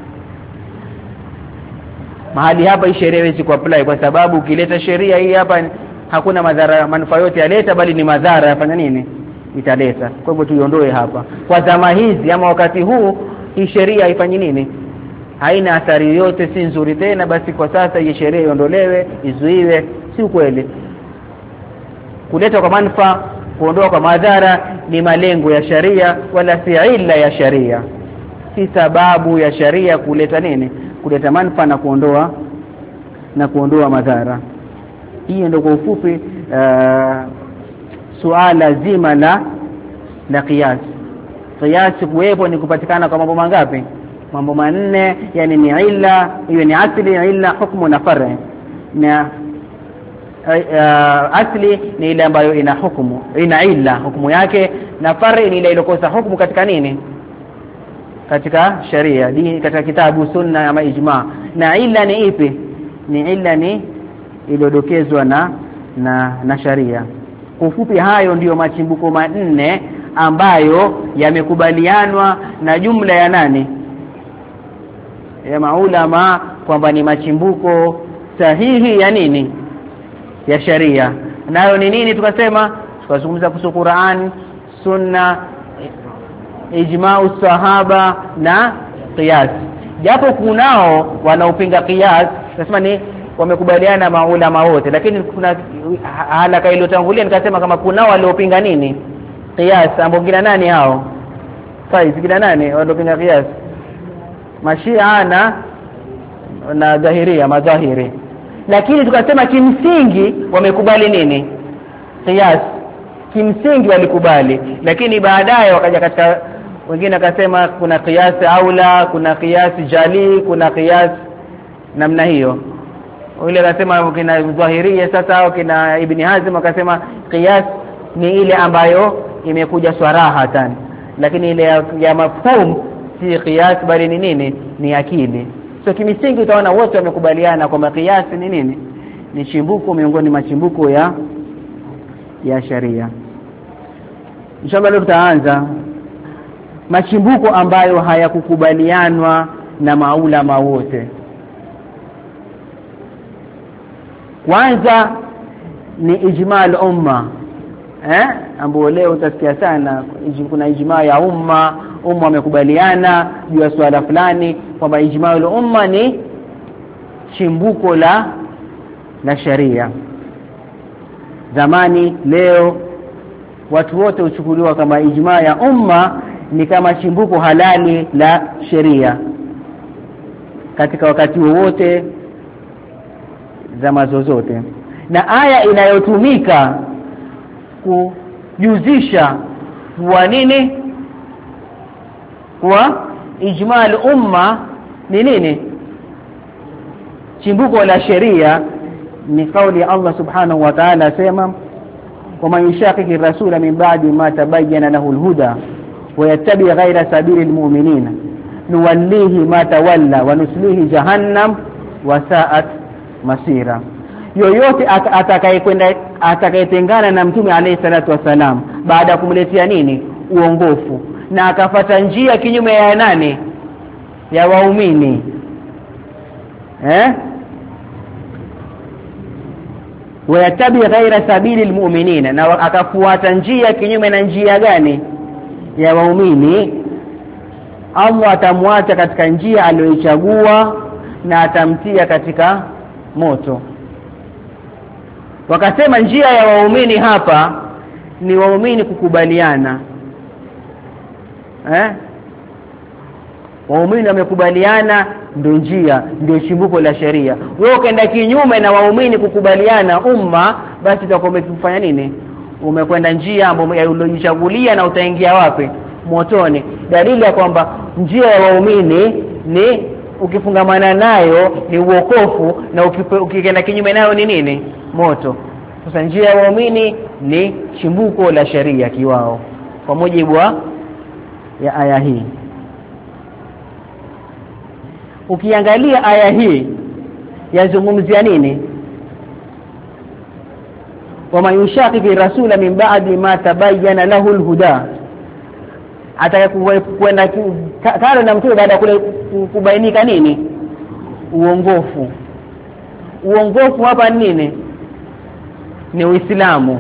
Mahali hapa hii sheria haiwezi kuapply, kwa sababu ukileta sheria hii hapa hakuna madhara, manufaa yote yaleta, bali ni madhara yafanya nini, italeta. Kwa hivyo tuiondoe hapa. Kwa zama hizi ama wakati huu hii sheria haifanyi nini, haina athari yote, si nzuri tena, basi kwa sasa hii sheria iondolewe, izuiwe. Si ukweli. Kuleta kwa manufaa, kuondoa kwa madhara ni malengo ya sharia, wala si illa ya sharia. Si sababu ya sharia kuleta nini, kuleta manufaa na kuondoa na kuondoa madhara. Hii ndio kwa ufupi uh, suala zima la la qiyas. Qiyas kuwepo ni kupatikana kwa mambo mangapi? Mambo manne. Yani ni illa, hiyo ni asli, illa, hukumu na far'i. Na uh, asli ni ile ambayo ina hukumu, ina illa hukumu yake, na far'i ni ile iliyokosa hukumu katika nini, katika sharia, dini, katika kitabu, sunna ama ijma. Na illa ni ipi? Ni illa ni iliyodokezwa na na na sharia. Kwa ufupi hayo ndiyo machimbuko manne ambayo yamekubalianwa na jumla ya nani, ya maulama, kwamba ni machimbuko sahihi ya nini, ya sharia. Nayo ni nini? Tukasema tukazungumza kuhusu Qur'an, sunna, ijma'u sahaba na qiyas. Japo kunao wanaopinga qiyas, nasema ni wamekubaliana maulama wote, lakini kuna halaka iliyotangulia nikasema kama kunao waliopinga nini, qiyas. Ambao ngina nani hao? faiz kina nane wanapinga qiyas mashia na na dhahiria madhahiri lakini tukasema kimsingi wamekubali nini qiyas kimsingi walikubali lakini baadaye wakaja katika wengine akasema kuna qiyas aula kuna qiyas jali kuna qiyas namna hiyo wale akasema kina dhahiria sasa au kina ibn hazim akasema qiyas ni ile ambayo imekuja swaraha lakini ile ya, ya mafhum si qiyas bali ni nini ni akili so kimsingi utaona wote wamekubaliana kwamba qiyas ni nini ni chimbuko miongoni mwa chimbuko ya ya sharia inshallah leo tutaanza machimbuko ambayo hayakukubalianwa na maulama wote kwanza ni ijma' umma eh ambao leo utasikia sana kuna ijma' ya umma umma wamekubaliana juu ya swala fulani kwamba ijma' umma ni chimbuko la la sharia zamani leo watu wote uchukuliwa kama ijma' ya umma ni kama chimbuko halali la sheria katika wakati wote zama zozote na aya inayotumika kujuzisha kwa nini kwa ijma' umma ni nini chimbuko la sheria ni kauli ya Allah subhanahu wa ta'ala sema وما يشاقق الرسول من بعد ما تبين له الهدى ويتبع غير سبيل المؤمنين نوليه ما تولى ونسليه جهنم وساءت masira yoyote atakayekwenda atakayetengana na mtume alayhi salatu wasalam baada ya kumletea nini uongofu na akafata njia kinyume ya nane ya waumini eh wayatabi ghaira sabili almu'minina na akafuata njia kinyume na njia gani ya waumini Allah atamwacha katika njia aliyoichagua na atamtia katika moto wakasema njia ya waumini hapa ni waumini kukubaliana eh waumini wamekubaliana ndio njia ndio chimbuko la sheria wewe ukaenda kinyume na waumini kukubaliana umma basi utakuwa umefanya nini umekwenda njia ambayo uliyojichagulia na utaingia wapi motoni dalili ya kwamba njia ya waumini ni ukifungamana nayo ni uokofu na ukienda kinyume nayo ni nini moto sasa njia ya waumini ni chimbuko la sheria kiwao kwa mujibu wa ya aya hii ukiangalia aya hii yazungumzia nini wama yushaqiqi rasula min ba'di ma tabayyana lahu alhuda atakayekwenda karo na mtume baada kule kubainika nini uongofu uongofu hapa nini ni Uislamu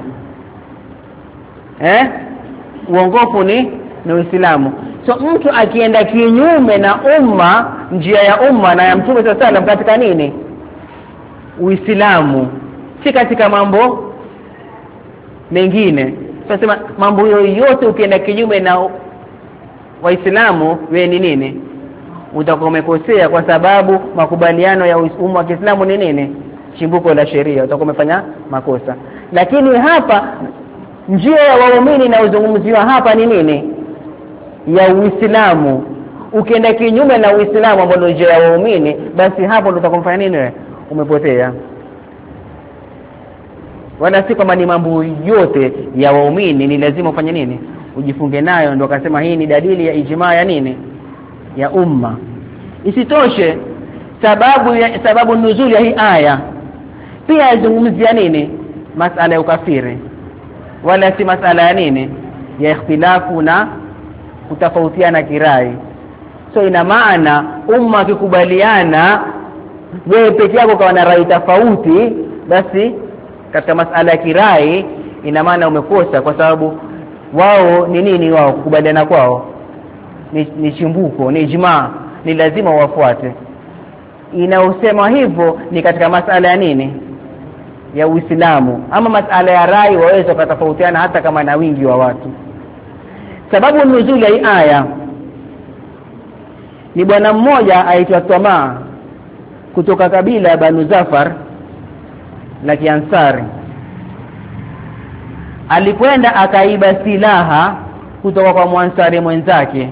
eh uongofu ni ni Uislamu so mtu akienda kinyume na umma njia ya umma na ya mtume sallallahu alaihi wasallam katika nini Uislamu si katika mambo mengine tunasema mambo yote ukienda kinyume na Waislamu wewe ni nini utakuwa umekosea kwa sababu makubaliano ya umma wa Kiislamu ni nini chimbuko la sheria utakuwa umefanya makosa lakini hapa njia ya waumini na uzungumziwa hapa ni nini ya Uislamu ukienda kinyume na Uislamu ambao njia ya waumini basi hapo ndo utakomfanya nini wewe umepotea wala si kama ni mambo yote ya waumini ni lazima ufanye nini ujifunge nayo ndo akasema hii ni dalili ya ijma ya nini ya umma isitoshe sababu ya sababu nuzuli ya hii aya pia yazungumzia nini masala ya ukafiri wala si masala ya nini ya ikhtilafu na kutofautiana kirai so ina maana umma ikikubaliana wewe peke yako kwa na rai tofauti basi katika masala ya kirai ina maana umekosa kwa sababu wao ni nini wao kukubaliana kwao ni, ni chimbuko ni ijma ni lazima wafuate inaosema hivyo ni katika masala ya nini ya Uislamu ama masala ya rai waweza kutofautiana hata kama na wingi wa watu sababu nuzuli ya aya ni bwana mmoja aitwa Tamaa kutoka kabila ya Banu Zafar la Kiansari. Alikwenda akaiba silaha kutoka kwa Mwansari mwenzake.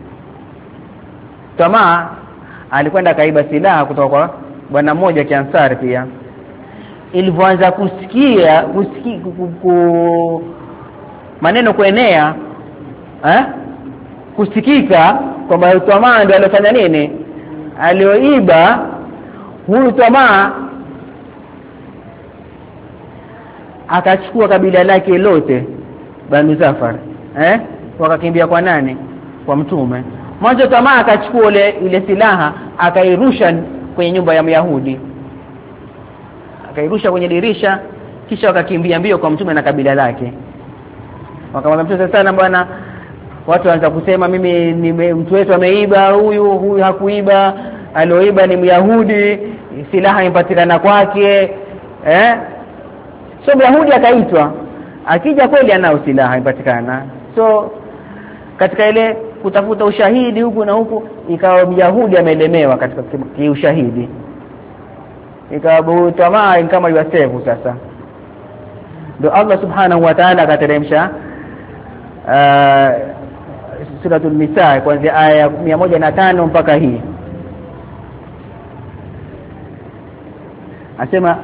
Tamaa alikwenda akaiba silaha kutoka kwa bwana mmoja Kiansari pia. Ilipoanza kusikia kusikia ku, maneno kuenea eh kusikika kwamba Tamaa ndiye alifanya nini, alioiba, huyu Tamaa akachukua kabila lake lote Banu Zafar, eh wakakimbia kwa nani? Kwa Mtume. Mwanzo Tamaa akachukua ile ile silaha akairusha kwenye nyumba ya Myahudi, akairusha kwenye dirisha, kisha wakakimbia mbio kwa Mtume na kabila lake. Wakamwambia Mtume, sana bwana, watu waanza kusema mimi ni mtu wetu ameiba, huyu huyu hakuiba, alioiba ni Myahudi, silaha impatikana kwake. Eh so Myahudi akaitwa, akija kweli anao silaha impatikana. So katika ile kutafuta ushahidi huku na huku, ikawa Myahudi amelemewa katika ushahidi, ikawa Tamaa kama yuasevu. Sasa ndio Allah subhanahu wa ta'ala akateremsha uh, suratul Nisa kuanzia aya mia moja na tano mpaka hii. Asema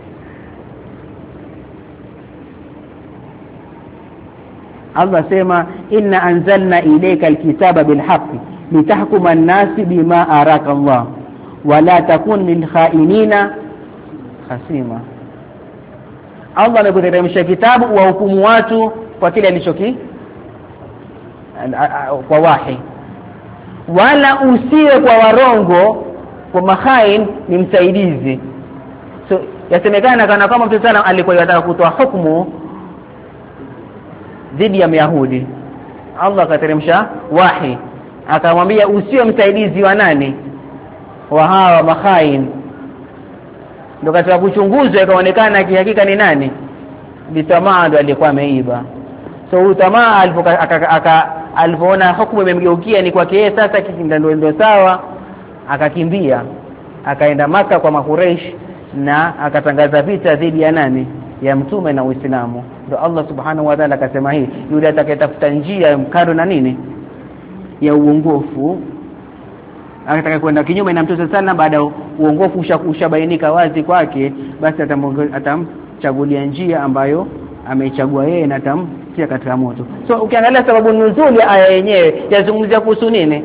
Allah sema, inna anzalna ilayka alkitaba bilhaqqi litahkuma an-nasi bima araka Allah wa la takun lil kha'inina khasima. Allah amekuteremsha kitabu wa hukumu watu kwa kile alichoki kwa wahi, wala usiwe kwa warongo, kwa makhain ni msaidizi. So yasemekana kana kama Mtume sana alikuwa anataka kutoa hukumu dhidi ya Myahudi, Allah akateremsha wahi akamwambia usiwe msaidizi wa nani? Wa hawa makhain. Ndio katika kuchunguzwa ikaonekana kihakika ni nani? Ni Tamaa ndo alikuwa ameiba. So huyu Tamaa alipoona hukumu imemgeukia ni kwake yeye, sasa kikinda ndio sawa, akakimbia akaenda Maka kwa Makureish na akatangaza vita dhidi ya nani? Ya Mtume na Uislamu. Ndio Allah subhanahu wa ta'ala akasema hii, yule atakayetafuta njia ya mkaro na nini ya uongofu, akataka kwenda kinyume na Mtume sana, baada uongofu ushabainika wazi kwake, basi atamchagulia njia ambayo ameichagua yeye na atamtia katika moto. So ukiangalia sababu nuzuli ya aya yenyewe yazungumzia kuhusu nini?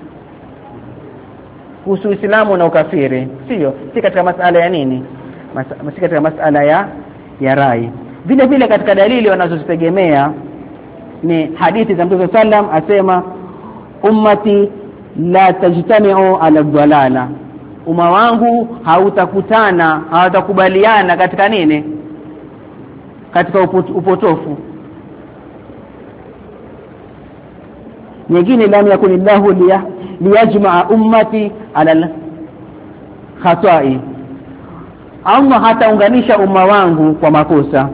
Kuhusu Uislamu na ukafiri, sio si katika masala ya nini, si katika masala ya ya rai. Vile vile katika dalili wanazozitegemea ni hadithi za Mtume sallam, asema ummati la tajtami'u ala dhalala, umma wangu hautakutana, hawatakubaliana katika nini? Katika upotofu. Nyingine, lam yakunillahu liyajma'a ummati ala khata'i, Allah hataunganisha umma wangu kwa makosa.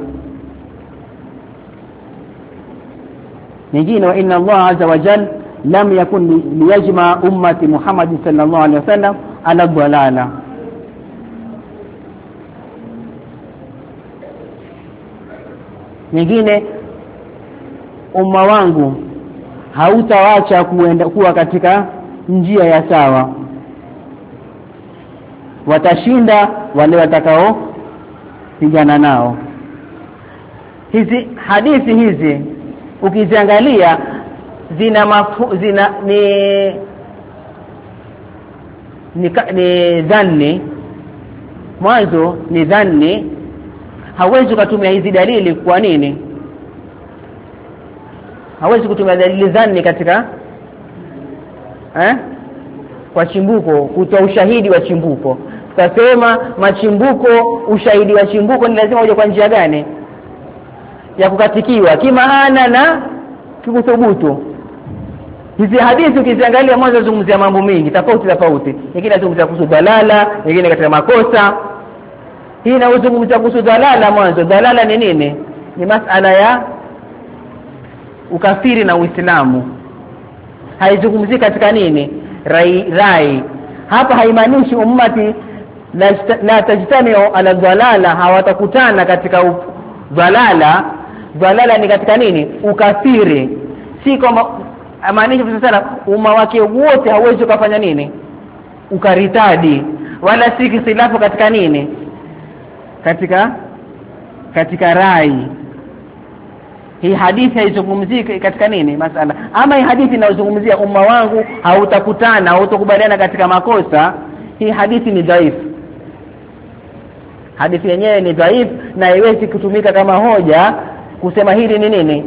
Nyingine, wa inna Allah azza wa jalla lam yakun liyajma ummati Muhammad sallallahu alaihi wasallam ala dhalala. Nyingine, umma wangu hautawaacha kuenda kuwa katika njia ya sawa, watashinda wale watakao pigana nao. Hizi hadithi hizi ukiziangalia zina mafu, zina ni ni, ni dhanni, mwanzo ni dhanni. Hawezi kutumia hizi dalili. Kwa nini hawezi kutumia dalili dhanni katika eh kwa chimbuko, kutoa ushahidi wa chimbuko? Tutasema machimbuko, ushahidi wa chimbuko ni lazima uje kwa njia gani? Ya kukatikiwa kimaana na kikuthubutu. Hizi hadithi ukiziangalia mwanzo zungumzia mambo mengi tofauti tofauti. Nyingine zungumzia kuhusu dalala, nyingine katika makosa. Hii inazungumzia kuhusu dalala. Mwanzo dalala ni nini? Ni masala ya ukafiri na Uislamu. Haizungumzii katika nini? rai, rai. Hapa haimaanishi ummati la, la tajtamiu ala dhalala, hawatakutana katika dhalala. Dhalala ni katika nini? Ukafiri. Si kama maanisha sana umma wake wote hauwezi kufanya nini? Ukaritadi. Wala si khilafu katika nini? Katika katika rai. Hii hadithi haizungumzii katika nini masala. Ama hii hadithi inazungumzia umma wangu hautakutana, hautakubaliana katika makosa. Hii hadithi ni dhaifu. Hadithi yenyewe ni dhaifu na haiwezi kutumika kama hoja kusema hili ni nini?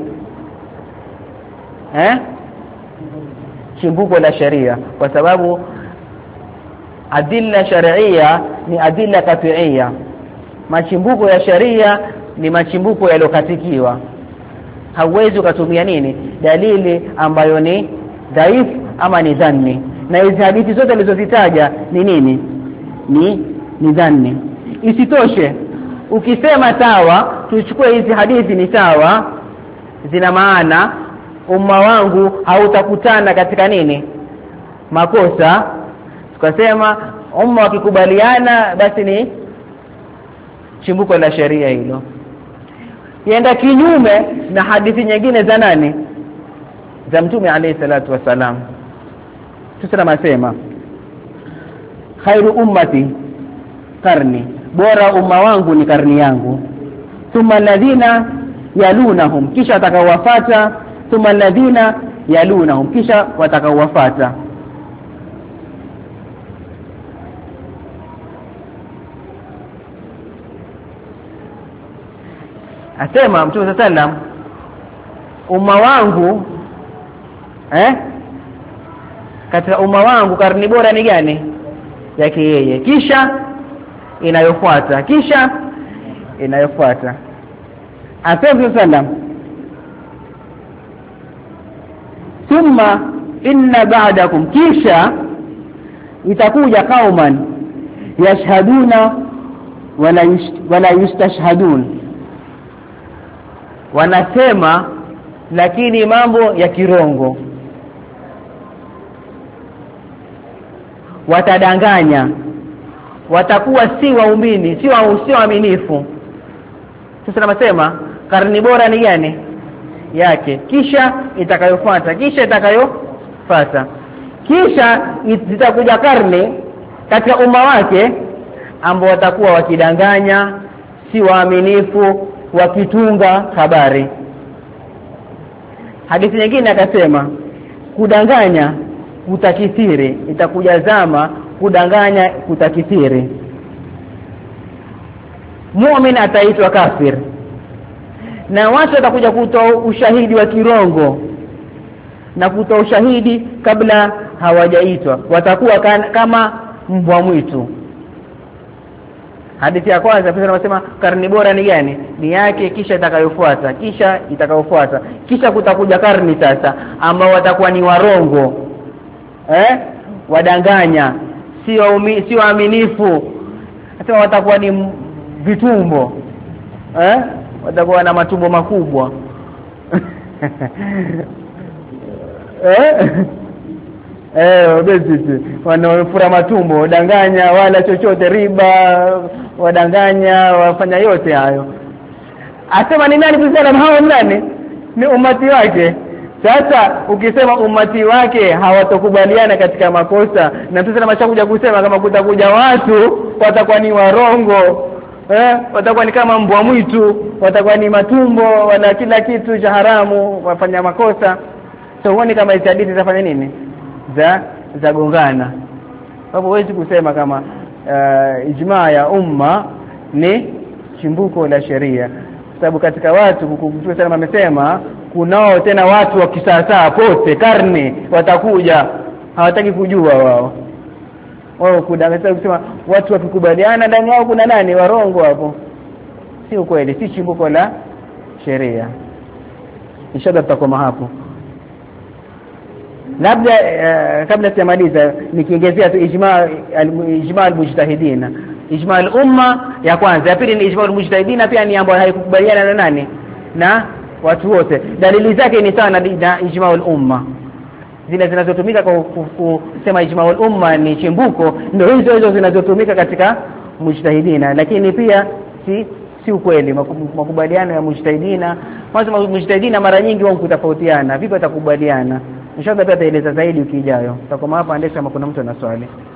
Eh? Chimbuko la sharia, kwa sababu adilla shar'iyya ni adilla qat'iyya. Machimbuko ya sharia ni machimbuko yaliyokatikiwa. Hauwezi kutumia nini? Dalili ambayo ni dhaifu ama ni dhanni. Na hizi hadithi zote nilizozitaja ni nini? Ni ni dhanni. Isitoshe, ukisema sawa, tuchukue hizi hadithi ni sawa, zina maana umma wangu hautakutana katika nini? Makosa. Tukasema umma wakikubaliana basi ni chimbuko la sharia hilo. Yenda kinyume na hadithi nyingine za nani? Za Mtume alayhi salatu wasalam. Tusema masema khairu ummati karni, bora umma wangu ni karni yangu. Thumma alladhina yalunahum, kisha watakaowafuata. Thumma alladhina yalunahum, kisha watakaowafuata. Asema Mtume sallam umma wangu eh katika umma wangu karni bora ni gani? Yake yeye, kisha inayofuata, kisha inayofuata. Asema sallam thumma inna ba'dakum, kisha itakuja kauman yashhaduna wala wala yustashhadun, wanasema lakini mambo ya kirongo, watadanganya, watakuwa si waumini, si si waaminifu. Sasa tunasema karni bora ni gani? Yake, kisha itakayofuata, kisha itakayofuata, kisha zitakuja karne katika umma wake ambao watakuwa wakidanganya, si waaminifu, wakitunga habari. Hadithi nyingine akasema kudanganya kutakithiri, itakuja zama kudanganya kutakithiri. Muumini ataitwa kafir, na watu watakuja kutoa ushahidi wa kirongo na kutoa ushahidi kabla hawajaitwa, watakuwa kama mbwa mwitu. Hadithi ya kwanza pia tunasema karni bora ni gani? Ni yake, kisha itakayofuata, kisha itakayofuata, kisha kutakuja karni sasa ambao watakuwa ni warongo, eh wadanganya, si waumi, si waaminifu, hata watakuwa ni vitumbo, eh watakuwa na matumbo makubwa eh eh obesity, wanaofura matumbo, wadanganya, wala chochote, riba, wadanganya, wafanya yote hayo. Asema ni nani kusema hao nani? Ni umati wake. Sasa ukisema umati wake hawatokubaliana katika makosa, na tuseme mashakuja kusema kama kutakuja watu watakuwa ni warongo, eh watakuwa ni kama mbwa mwitu, watakuwa ni matumbo, wana kila kitu cha haramu, wafanya makosa. So huoni kama hizi hadithi zafanya nini? za za gongana. Hapo huwezi kusema kama uh, ijmaa ya umma ni chimbuko la sheria, sababu katika watu Mtume sana amesema kunao tena watu wa kisasa pote karne watakuja, hawataki kujua wao wao kudanganya, kusema watu wakikubaliana ndani yao kuna nani warongo hapo. Si ukweli, si chimbuko la sheria. Inshallah tutakoma hapo. Labda uh, kabla sijamaliza nikiongezea tu ijma ijma al-mujtahidina, ijma al-umma ya kwanza. Ya pili ni ijma al-mujtahidina, pia ni ambayo haikukubaliana na nani? Na watu wote. Dalili zake ni sana na ijma al-umma. zile zinazotumika kwa kusema ijma'ul umma ni chimbuko ndio hizo hizo zinazotumika katika mujtahidina, lakini pia si si ukweli. Makubaliano ya mujtahidina, kwanza mujtahidina mara nyingi wao kutofautiana, vipi watakubaliana? Inshallah pia taeleza zaidi wiki ijayo. Tutakoma hapa, andesha kama kuna mtu ana swali.